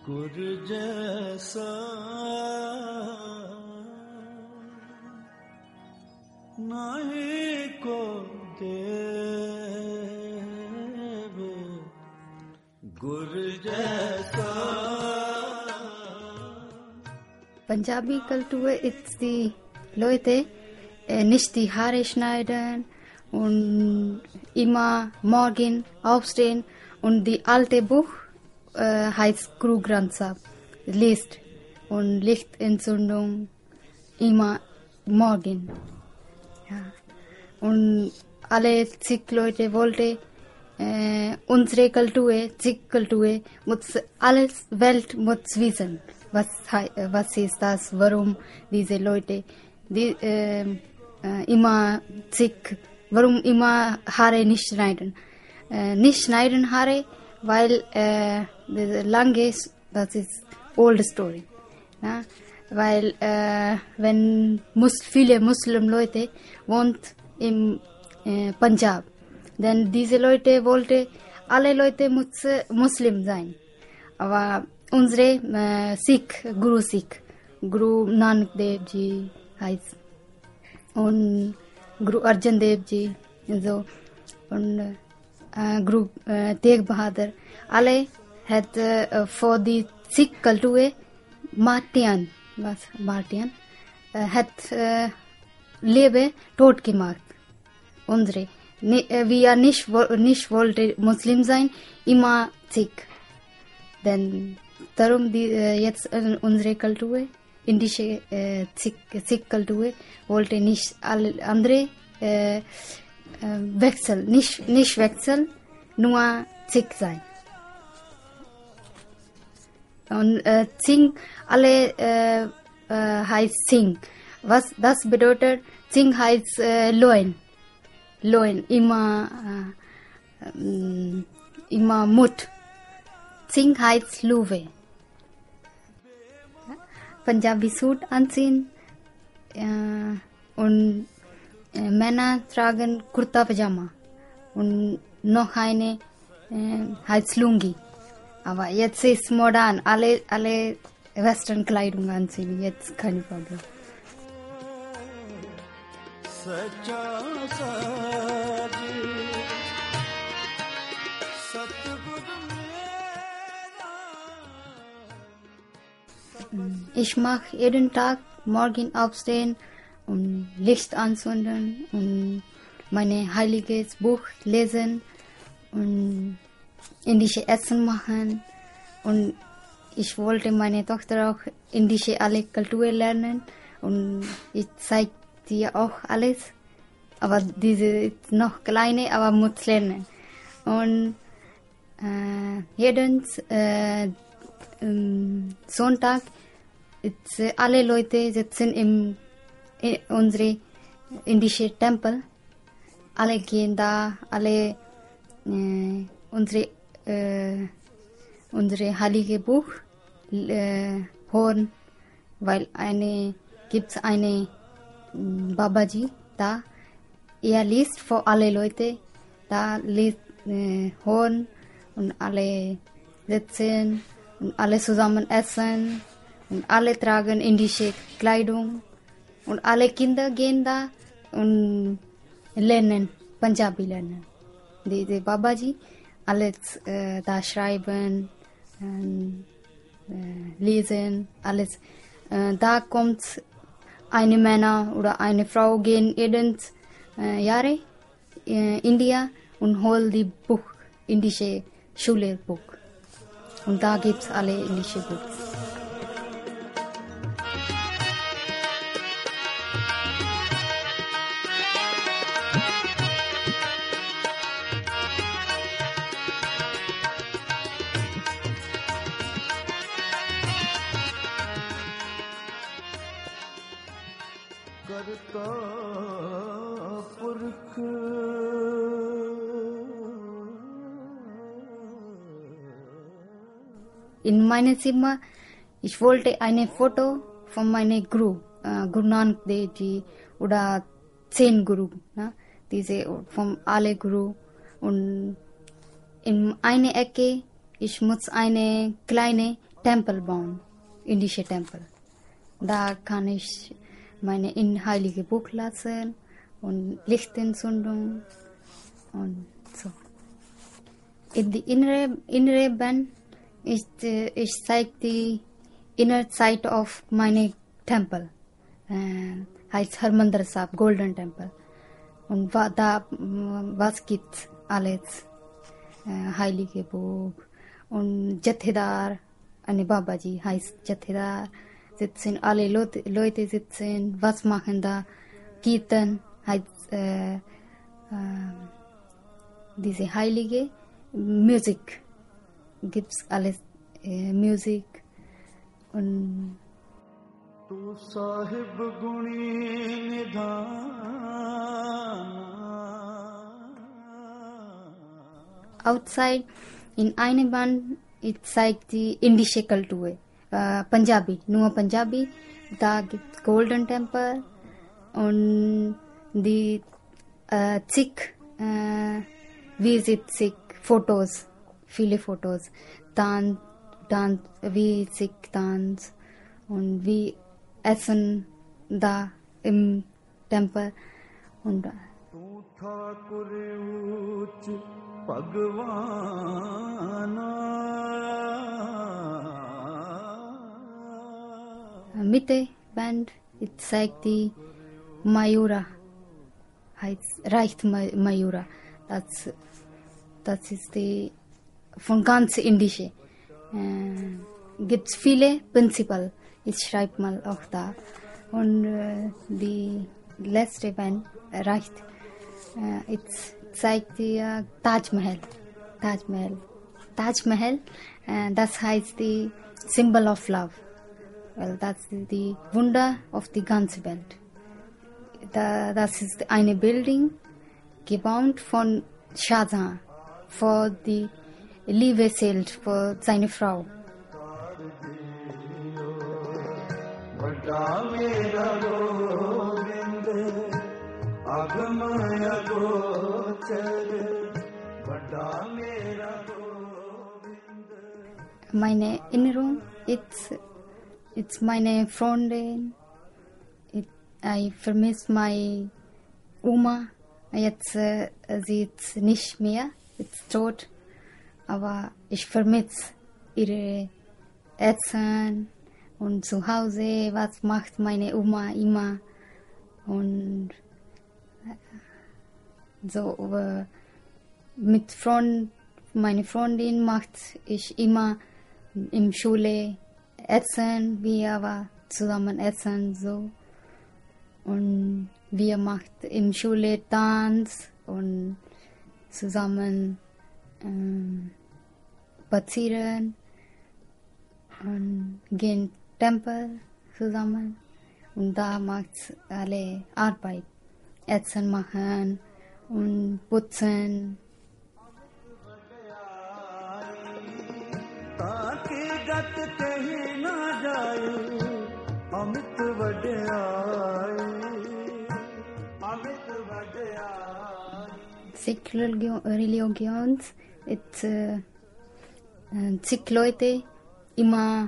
गुर जैसा नहीं को देव गुर जैसा. Punjabi Kultur ist die Leute, nicht die Haare schneiden und immer morgen aufstehen und die alte Buch heißt Guru Granth Sahib liest und Lichtentzündung immer morgen. Ja. Und alle Sikh-Leute wollten unsere Kultur, Sikh-Kultur, muss alles Welt muss wissen. Was ist das? Warum diese Leute immer Sikh, warum immer Haare nicht schneiden? Nicht schneiden Haare, weil lange ist, das ist old story. Ja? Weil wenn viele Muslim-Leute wohnen im Punjab, denn diese Leute wollten, alle Leute müssen Muslim sein. Aber unsere Sikh, Guru Nanak Dev Ji heißt und Guru Arjan Dev Ji so und Guru Tegh Bahadur, alle hat für die Sikh Kultur Martian hat Leben tot gemacht. Unsere. Wir nicht wollten Muslim sein, immer Sikh. Denn darum jetzt unsere Kultur, indische Sikh-Kultur, wollte nicht alle andere wechseln, nicht wechseln, nur Sikh sein. Und Singh, alle heißt Singh. Was das bedeutet? Singh heißt Loin, immer Mut. Singh heißt Luwe. Punjabi Suit anziehen und Männer tragen Kurta Pajama und noch eine heißt Lungi. Aber jetzt ist modern, alle Western Kleidung anziehen, jetzt kein Problem. Ich mache jeden Tag morgen aufstehen und Licht anzünden und mein heiliges Buch lesen und indische Essen machen. Und ich wollte meine Tochter auch indische alle Kultur lernen und ich zeige dir auch alles. Aber diese ist noch kleine, aber muss lernen. Und jeden Sonntag alle Leute sitzen in unsere indische Tempel. Alle gehen da, alle unsere heilige Buch hören, weil gibt's eine Babaji da. Er liest für alle Leute, da hören und alle sitzen und alle zusammen essen und alle tragen indische Kleidung und alle Kinder gehen da und lernen, Punjabi lernen. Die Babaji alles da schreiben, lesen, alles. Da kommt eine Männer oder eine Frau gehen jeden Jahre in India und holen die Buch, indische Schulbuch. Und da gibt's alle indische Buch. In meinem Zimmer, ich wollte ein Foto von meinem Guru, Guru Nanak Dev Ji oder 10 Guru, ne? Diese von alle Guru. Und in einer Ecke, ich muss eine kleine Tempel bauen, indische Tempel. Da kann ich meine heilige Buch lassen und Lichtentzündung und so. In die innere Band ich zeige die inner side of meine Tempel. Heißt Harmandir Sahib, Golden Temple. Und was gibt's alles? Heilige Buch und Jathedar, eine Babaji heißt Jathedar, sitzen alle Leute sitzen, was machen da? Kirtan heißt diese Heilige, Musik, gibt's alles, Musik und Tu sahib guni nidhana. Outside in eine Band it zeigt die indische Kultur, Punjabi, nur Punjabi, da gibt's Golden Temple und die Sikh visit Sikh Fotos, viele Fotos, Tanz, wie Sikh Tanz und wie essen da im Tempel und Tu thakur uch Bhagwana. Mitte Band it zeigt die Mayura, heißt reicht Mayura, das ist die von ganz indische. Gibt's viele Prinzipal, ich schreibe mal auch da. Und die letzte Band reicht, es zeigt die Taj Mahal. Taj Mahal, das heißt die Symbol of Love. Well, das ist die Wunder auf die ganze Welt. Das ist eine Building, gebaut von Shah Jahan, für die Liebe zählt, für seine Frau. Meine Erinnerung, it's meine Freundin. I vermisse meine Oma. Jetzt sie ist nicht mehr, ist tot. Aber ich vermisse ihre Essen und zu Hause, was macht meine Oma immer. Und so mit meine Freundin macht ich immer in Schule Essen, wir aber zusammen essen so. Und wir macht in Schule Tanz und zusammen spazieren und gehen Tempel zusammen. Und da macht alle Arbeit, Essen machen und putzen. Sikh Religions, Sikh Leute immer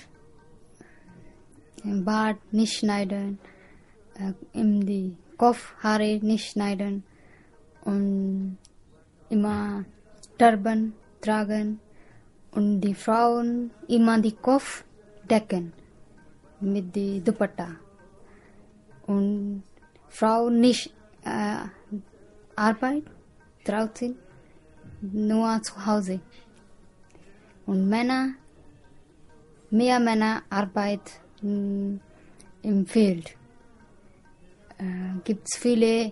im Bart nicht schneiden, die Kopfhaare nicht schneiden und immer Turban tragen und die Frauen immer die Kopf decken mit die Dupatta und Frauen nicht Arbeit draußen, nur zu Hause. Und mehr Männer arbeiten im Feld. Gibt's viele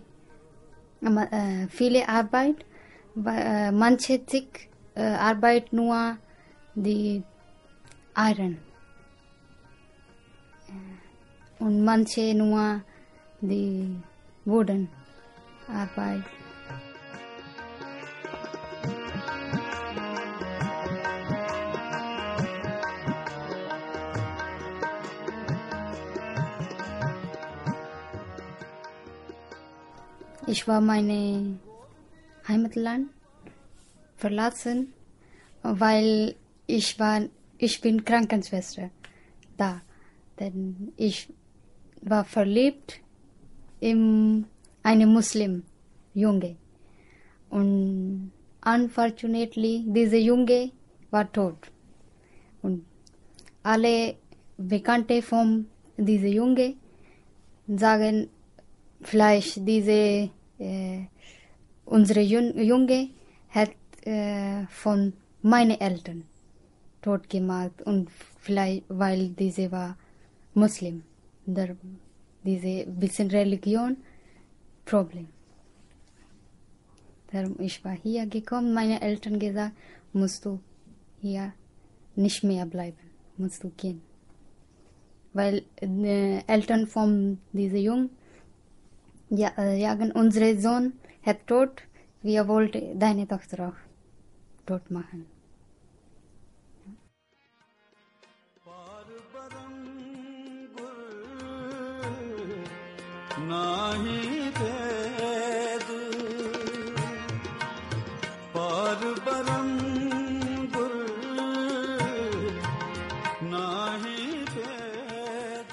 Arbeit, manche Sikh arbeiten nur die Iron und manche nur die Wooden Arbeit. Ich war meine Heimatland verlassen, weil ich ich bin Krankenschwester da. Denn ich war verliebt in einen Muslim-Junge. Und unfortunately, dieser Junge war tot. Und alle Bekannte von diesem Junge sagen, vielleicht unsere Junge hat von meinen Eltern tot gemacht und vielleicht weil diese war Muslim, diese bisschen Religion Problem. Darum ich war hier gekommen, meine Eltern gesagt, musst du hier nicht mehr bleiben, musst du gehen. Weil Eltern von diesem Jungen jagen, unser Sohn hat tot, wir wollten deine Tochter auch tot machen. Nahi ved par baram gur nahi ved.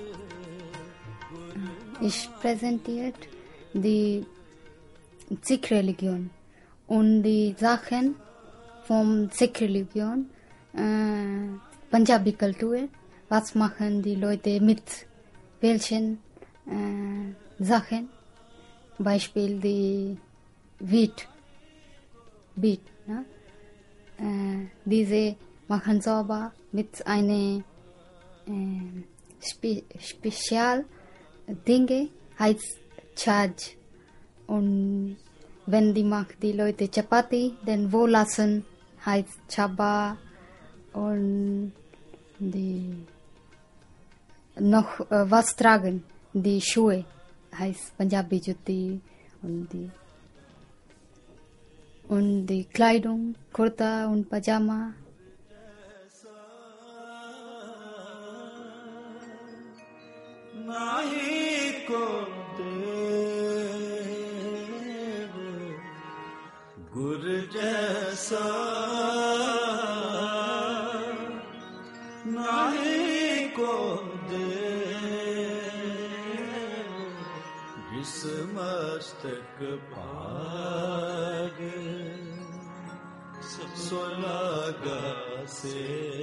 Ich präsentiert die Sikh-Religion und die Sachen vom Sikh-Religion, Punjabi-Kultur, was machen die Leute mit welchen Sachen, Beispiel die Wheat, ne? Diese machen sauber mit einer spezial Dinge, heißt Charge. Und wenn die macht die Leute Chapati, dann wo lassen, heißt Chaba. Und die noch was tragen, die Schuhe, heißt Punjabi Jutti. Und die Kleidung, Kurta und Pyjama. Nahi ko dev gur jaisa, nahi ko dev jis mastak paag solaga se.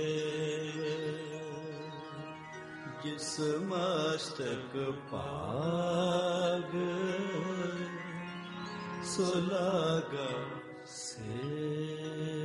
जिस मस्तक पाग सुलागा से